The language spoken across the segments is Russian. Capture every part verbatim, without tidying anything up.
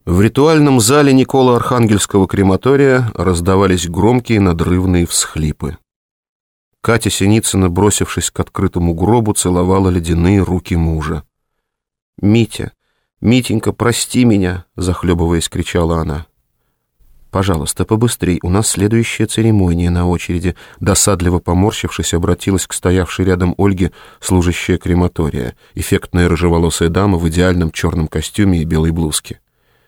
В ритуальном зале Николо-Архангельского крематория раздавались громкие надрывные всхлипы. Катя Синицына, бросившись к открытому гробу, целовала ледяные руки мужа. «Митя, Митенька, прости меня!» — захлебываясь, кричала она. «Пожалуйста, побыстрей, у нас следующая церемония на очереди», — досадливо поморщившись, обратилась к стоявшей рядом Ольге служащая крематория, эффектная рыжеволосая дама в идеальном черном костюме и белой блузке.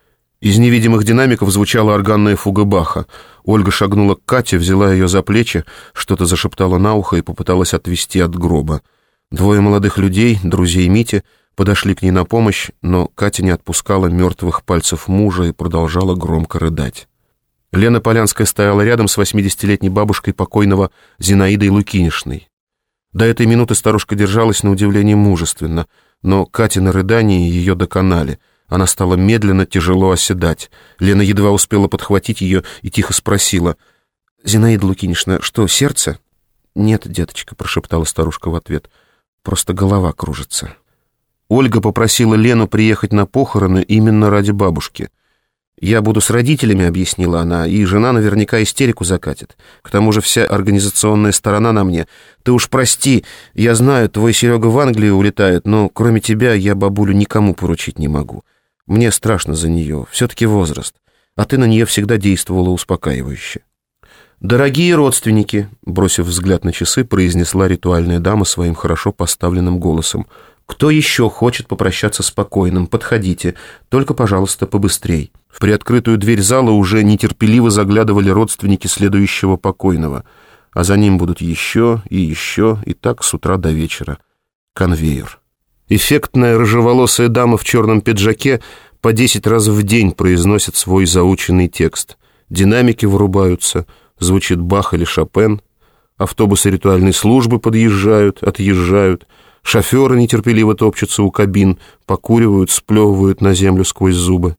Из невидимых динамиков звучала органная фуга Баха. Ольга шагнула к Кате, взяла ее за плечи, что-то зашептала на ухо и попыталась отвести от гроба. Двое молодых людей, друзей Мити, подошли к ней на помощь, но Катя не отпускала мертвых пальцев мужа и продолжала громко рыдать. Лена Полянская стояла рядом с восьмидесятилетней бабушкой покойного Зинаидой Лукинишной. До этой минуты старушка держалась на удивление мужественно, но Катины рыдания ее доконали. Она стала медленно, тяжело оседать. Лена едва успела подхватить ее и тихо спросила: «Зинаида Лукинишна, что, сердце?» «Нет, деточка», — прошептала старушка в ответ, — «просто голова кружится». Ольга попросила Лену приехать на похороны именно ради бабушки. «Я буду с родителями», — объяснила она, — «и жена наверняка истерику закатит. К тому же вся организационная сторона на мне. Ты уж прости, я знаю, твой Серега в Англию улетает, но кроме тебя я бабулю никому поручить не могу. Мне страшно за нее, все-таки возраст, а ты на нее всегда действовала успокаивающе». «Дорогие родственники», — бросив взгляд на часы, произнесла ритуальная дама своим хорошо поставленным голосом, «кто еще хочет попрощаться с покойным, подходите, только, пожалуйста, побыстрей». В приоткрытую дверь зала уже нетерпеливо заглядывали родственники следующего покойного, а за ним будут еще и еще, и так с утра до вечера. Конвейер. Эффектная рыжеволосая дама в черном пиджаке по десять раз в день произносит свой заученный текст. Динамики вырубаются, звучит Бах или Шопен, автобусы ритуальной службы подъезжают, отъезжают, шоферы нетерпеливо топчутся у кабин, покуривают, сплевывают на землю сквозь зубы.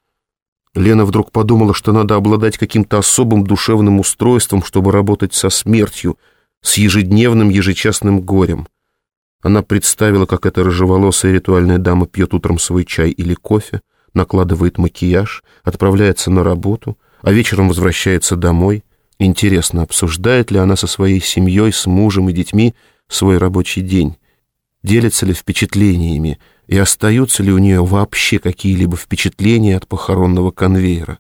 Лена вдруг подумала, что надо обладать каким-то особым душевным устройством, чтобы работать со смертью, с ежедневным ежечасным горем. Она представила, как эта рыжеволосая ритуальная дама пьет утром свой чай или кофе, накладывает макияж, отправляется на работу, а вечером возвращается домой. Интересно, обсуждает ли она со своей семьей, с мужем и детьми свой рабочий день? Делится ли впечатлениями? И остаются ли у нее вообще какие-либо впечатления от похоронного конвейера?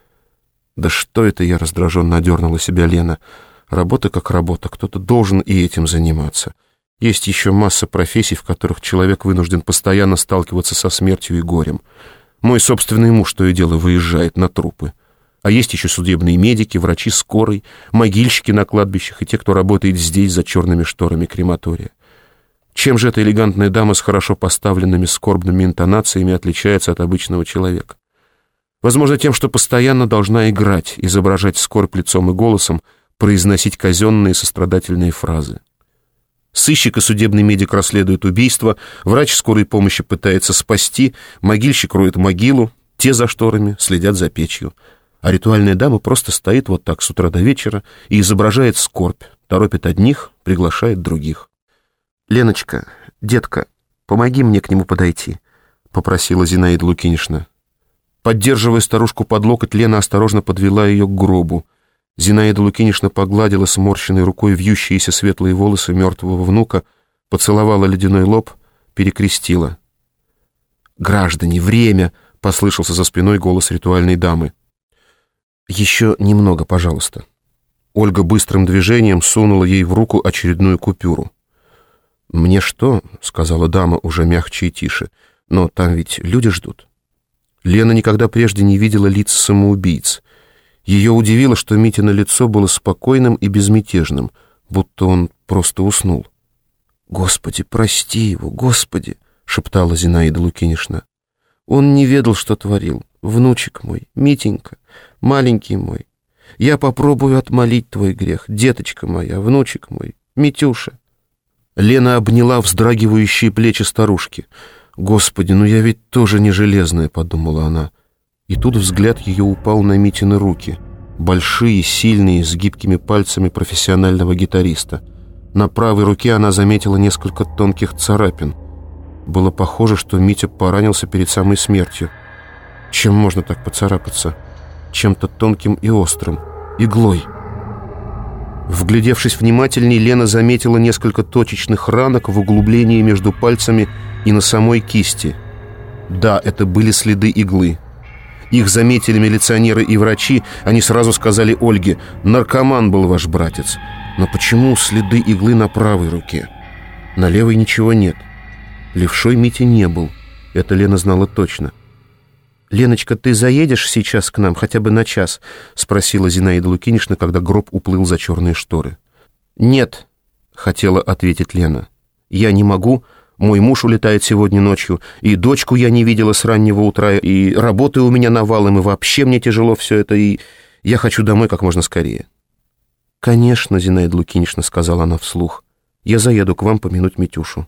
«Да что это я?» — раздраженно одернула себя Лена. «Работа как работа, кто-то должен и этим заниматься. Есть еще масса профессий, в которых человек вынужден постоянно сталкиваться со смертью и горем. Мой собственный муж то и дело выезжает на трупы. А есть еще судебные медики, врачи скорой, могильщики на кладбищах и те, кто работает здесь за черными шторами крематория. Чем же эта элегантная дама с хорошо поставленными скорбными интонациями отличается от обычного человека? Возможно, тем, что постоянно должна играть, изображать скорбь лицом и голосом, произносить казенные сострадательные фразы. Сыщик и судебный медик расследуют убийство, врач скорой помощи пытается спасти, могильщик роет могилу, те за шторами следят за печью. А ритуальная дама просто стоит вот так с утра до вечера и изображает скорбь, торопит одних, приглашает других. «Леночка, детка, помоги мне к нему подойти», — попросила Зинаида Лукинишна. Поддерживая старушку под локоть, Лена осторожно подвела ее к гробу. Зинаида Лукинишна погладила сморщенной рукой вьющиеся светлые волосы мертвого внука, поцеловала ледяной лоб, перекрестила. «Граждане, время!» — послышался за спиной голос ритуальной дамы. «Еще немного, пожалуйста». Ольга быстрым движением сунула ей в руку очередную купюру. «Мне что?» — сказала дама уже мягче и тише. «Но там ведь люди ждут». Лена никогда прежде не видела лиц самоубийц. Ее удивило, что Митино лицо было спокойным и безмятежным, будто он просто уснул. «Господи, прости его, Господи!» — шептала Зинаида Лукинишна. «Он не ведал, что творил. Внучек мой, Митенька, маленький мой. Я попробую отмолить твой грех, деточка моя, внучек мой, Митюша». Лена обняла вздрагивающие плечи старушки. «Господи, ну я ведь тоже не железная», — подумала она. И тут взгляд ее упал на Митины руки. Большие, сильные, с гибкими пальцами профессионального гитариста. На правой руке она заметила несколько тонких царапин. Было похоже, что Митя поранился перед самой смертью. Чем можно так поцарапаться? Чем-то тонким и острым. Иглой. Вглядевшись внимательней, Лена заметила несколько точечных ранок в углублении между пальцами и на самой кисти. Да, это были следы иглы. Их заметили милиционеры и врачи. Они сразу сказали Ольге: наркоман был ваш братец. Но почему следы иглы на правой руке? На левой ничего нет. Левшой Митя не был. Это Лена знала точно. «Леночка, ты заедешь сейчас к нам хотя бы на час?» — спросила Зинаида Лукинишна, когда гроб уплыл за черные шторы. «Нет», — хотела ответить Лена. «Я не могу. Мой муж улетает сегодня ночью, и дочку я не видела с раннего утра, и работы у меня навалом, и вообще мне тяжело все это, и я хочу домой как можно скорее». «Конечно, Зинаида Лукинишна», — сказала она вслух. «Я заеду к вам помянуть Митюшу».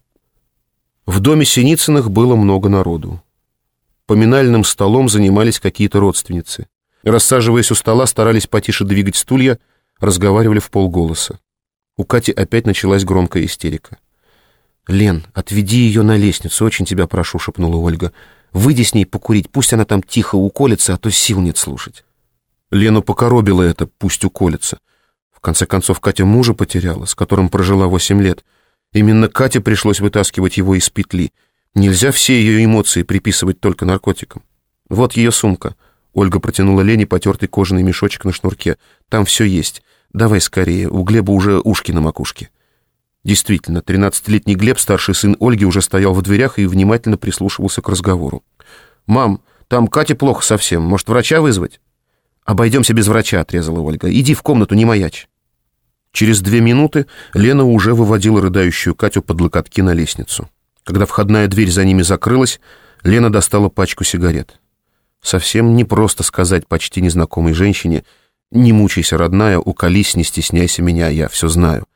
В доме Синицыных было много народу. Поминальным столом занимались какие-то родственницы. Рассаживаясь у стола, старались потише двигать стулья, разговаривали вполголоса. У Кати опять началась громкая истерика. «Лен, отведи ее на лестницу, очень тебя прошу», — шепнула Ольга. «Выйди с ней покурить, пусть она там тихо уколется, а то сил нет слушать». Лену покоробило это «пусть уколется». В конце концов, Катя мужа потеряла, с которым прожила восемь лет. Именно Кате пришлось вытаскивать его из петли. Нельзя все ее эмоции приписывать только наркотикам. «Вот ее сумка». Ольга протянула Лене потертый кожаный мешочек на шнурке. «Там все есть. Давай скорее, у Глеба уже ушки на макушке». Действительно, тринадцатилетний Глеб, старший сын Ольги, уже стоял в дверях и внимательно прислушивался к разговору. «Мам, там Кате плохо совсем. Может, врача вызвать?» «Обойдемся без врача», — отрезала Ольга. «Иди в комнату, не маячь». Через две минуты Лена уже выводила рыдающую Катю под локотки на лестницу. Когда входная дверь за ними закрылась, Лена достала пачку сигарет. Совсем непросто сказать почти незнакомой женщине: «Не мучайся, родная, уколись, не стесняйся меня, я все знаю».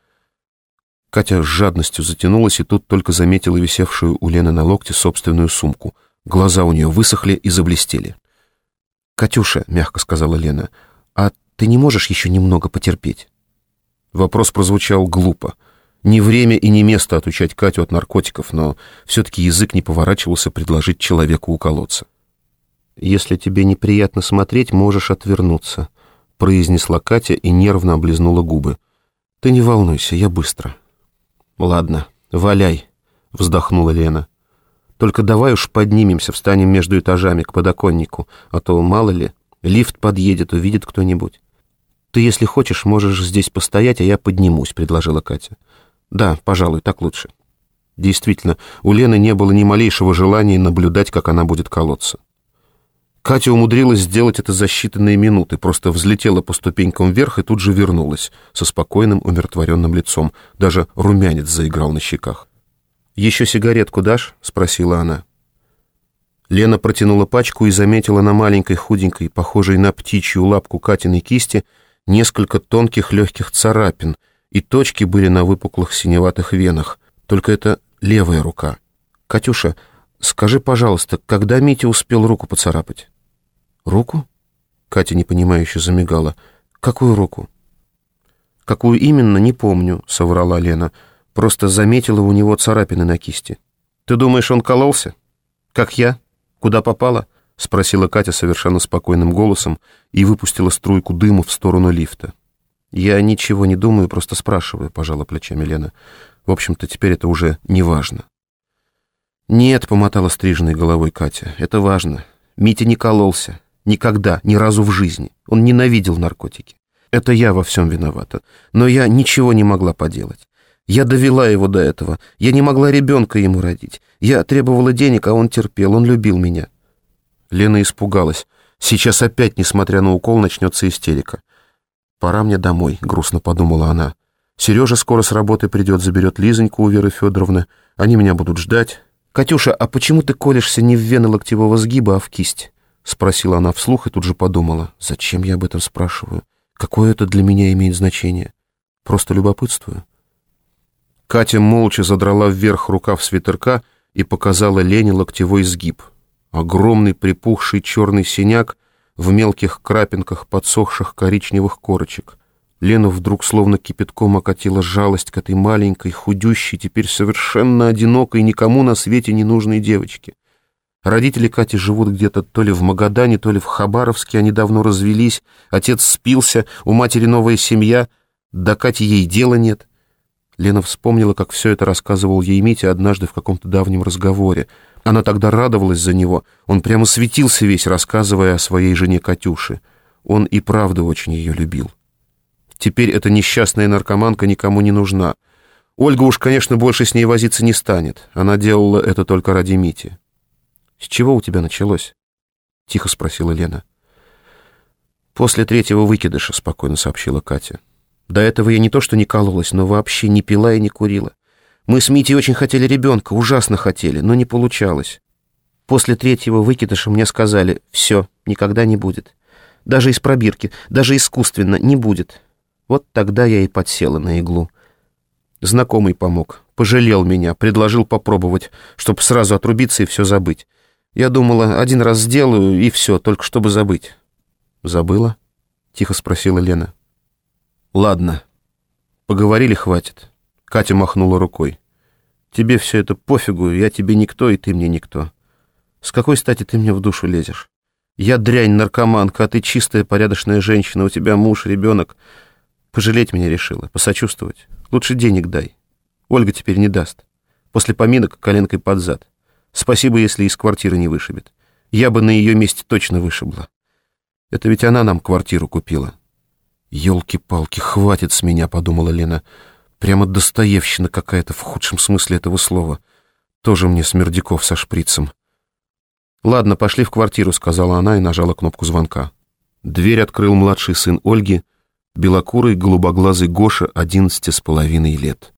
Катя с жадностью затянулась и тут только заметила висевшую у Лены на локте собственную сумку. Глаза у нее высохли и заблестели. «Катюша», — мягко сказала Лена, — «а ты не можешь еще немного потерпеть?» Вопрос прозвучал глупо. Не время и не место отучать Катю от наркотиков, но все-таки язык не поворачивался предложить человеку уколоться. «Если тебе неприятно смотреть, можешь отвернуться», — произнесла Катя и нервно облизнула губы. «Ты не волнуйся, я быстро». «Ладно, валяй», — вздохнула Лена. «Только давай уж поднимемся, встанем между этажами к подоконнику, а то, мало ли, лифт подъедет, увидит кто-нибудь». «Ты, если хочешь, можешь здесь постоять, а я поднимусь», — предложила Катя. «Да, пожалуй, так лучше». Действительно, у Лены не было ни малейшего желания наблюдать, как она будет колоться. Катя умудрилась сделать это за считанные минуты, просто взлетела по ступенькам вверх и тут же вернулась, со спокойным, умиротворенным лицом. Даже румянец заиграл на щеках. «Еще сигаретку дашь?» — спросила она. Лена протянула пачку и заметила на маленькой, худенькой, похожей на птичью лапку Катиной кисти, несколько тонких легких царапин, и точки были на выпуклых синеватых венах. Только это левая рука. «Катюша, скажи, пожалуйста, когда Митя успел руку поцарапать?» «Руку?» Катя непонимающе замигала. «Какую руку?» «Какую именно, не помню», — соврала Лена. «Просто заметила у него царапины на кисти». «Ты думаешь, он кололся? Как я? Куда попало?» — спросила Катя совершенно спокойным голосом и выпустила струйку дыма в сторону лифта. «Я ничего не думаю, просто спрашиваю», — пожала плечами Лена. «В общем-то, теперь это уже не важно». «Нет», — помотала стриженной головой Катя, — «это важно. Митя не кололся. Никогда, ни разу в жизни. Он ненавидел наркотики. Это я во всем виновата. Но я ничего не могла поделать. Я довела его до этого. Я не могла ребенка ему родить. Я требовала денег, а он терпел. Он любил меня». Лена испугалась. Сейчас опять, несмотря на укол, начнется истерика. «Пора мне домой», — грустно подумала она. «Сережа скоро с работы придет, заберет Лизоньку у Веры Федоровны. Они меня будут ждать». «Катюша, а почему ты колешься не в вены локтевого сгиба, а в кисть?» — спросила она вслух и тут же подумала. «Зачем я об этом спрашиваю? Какое это для меня имеет значение? Просто любопытствую». Катя молча задрала вверх рукав свитерка и показала Лене локтевой сгиб. Огромный припухший черный синяк в мелких крапинках подсохших коричневых корочек. Лену вдруг словно кипятком окатила жалость к этой маленькой, худющей, теперь совершенно одинокой, никому на свете не нужной девочке. Родители Кати живут где-то то ли в Магадане, то ли в Хабаровске, они давно развелись, отец спился, у матери новая семья, до Кати ей дела нет. Лена вспомнила, как все это рассказывал ей Митя однажды в каком-то давнем разговоре. Она тогда радовалась за него, он прямо светился весь, рассказывая о своей жене Катюше. Он и правда очень ее любил. Теперь эта несчастная наркоманка никому не нужна. Ольга уж, конечно, больше с ней возиться не станет. Она делала это только ради Мити. «С чего у тебя началось?» — тихо спросила Лена. «После третьего выкидыша», — спокойно сообщила Катя. «До этого я не то что не кололась, но вообще не пила и не курила. Мы с Митей очень хотели ребенка, ужасно хотели, но не получалось. После третьего выкидыша мне сказали: все, никогда не будет. Даже из пробирки, даже искусственно не будет. Вот тогда я и подсела на иглу. Знакомый помог, пожалел меня, предложил попробовать, чтобы сразу отрубиться и все забыть. Я думала, один раз сделаю, и все, только чтобы забыть». «Забыла?» — тихо спросила Лена. «Ладно, поговорили, хватит». Катя махнула рукой. «Тебе все это пофигу, я тебе никто, и ты мне никто. С какой стати ты мне в душу лезешь? Я дрянь, наркоманка, а ты чистая, порядочная женщина, у тебя муж, ребенок. Пожалеть меня решила, посочувствовать. Лучше денег дай. Ольга теперь не даст. После поминок коленкой под зад. Спасибо, если из квартиры не вышибет. Я бы на ее месте точно вышибла. Это ведь она нам квартиру купила». «Елки-палки, хватит с меня», — подумала Лена. «Прямо достоевщина какая-то в худшем смысле этого слова. Тоже мне Смердяков со шприцем». «Ладно, пошли в квартиру», — сказала она и нажала кнопку звонка. Дверь открыл младший сын Ольги, белокурый голубоглазый Гоша, одиннадцати с половиной лет.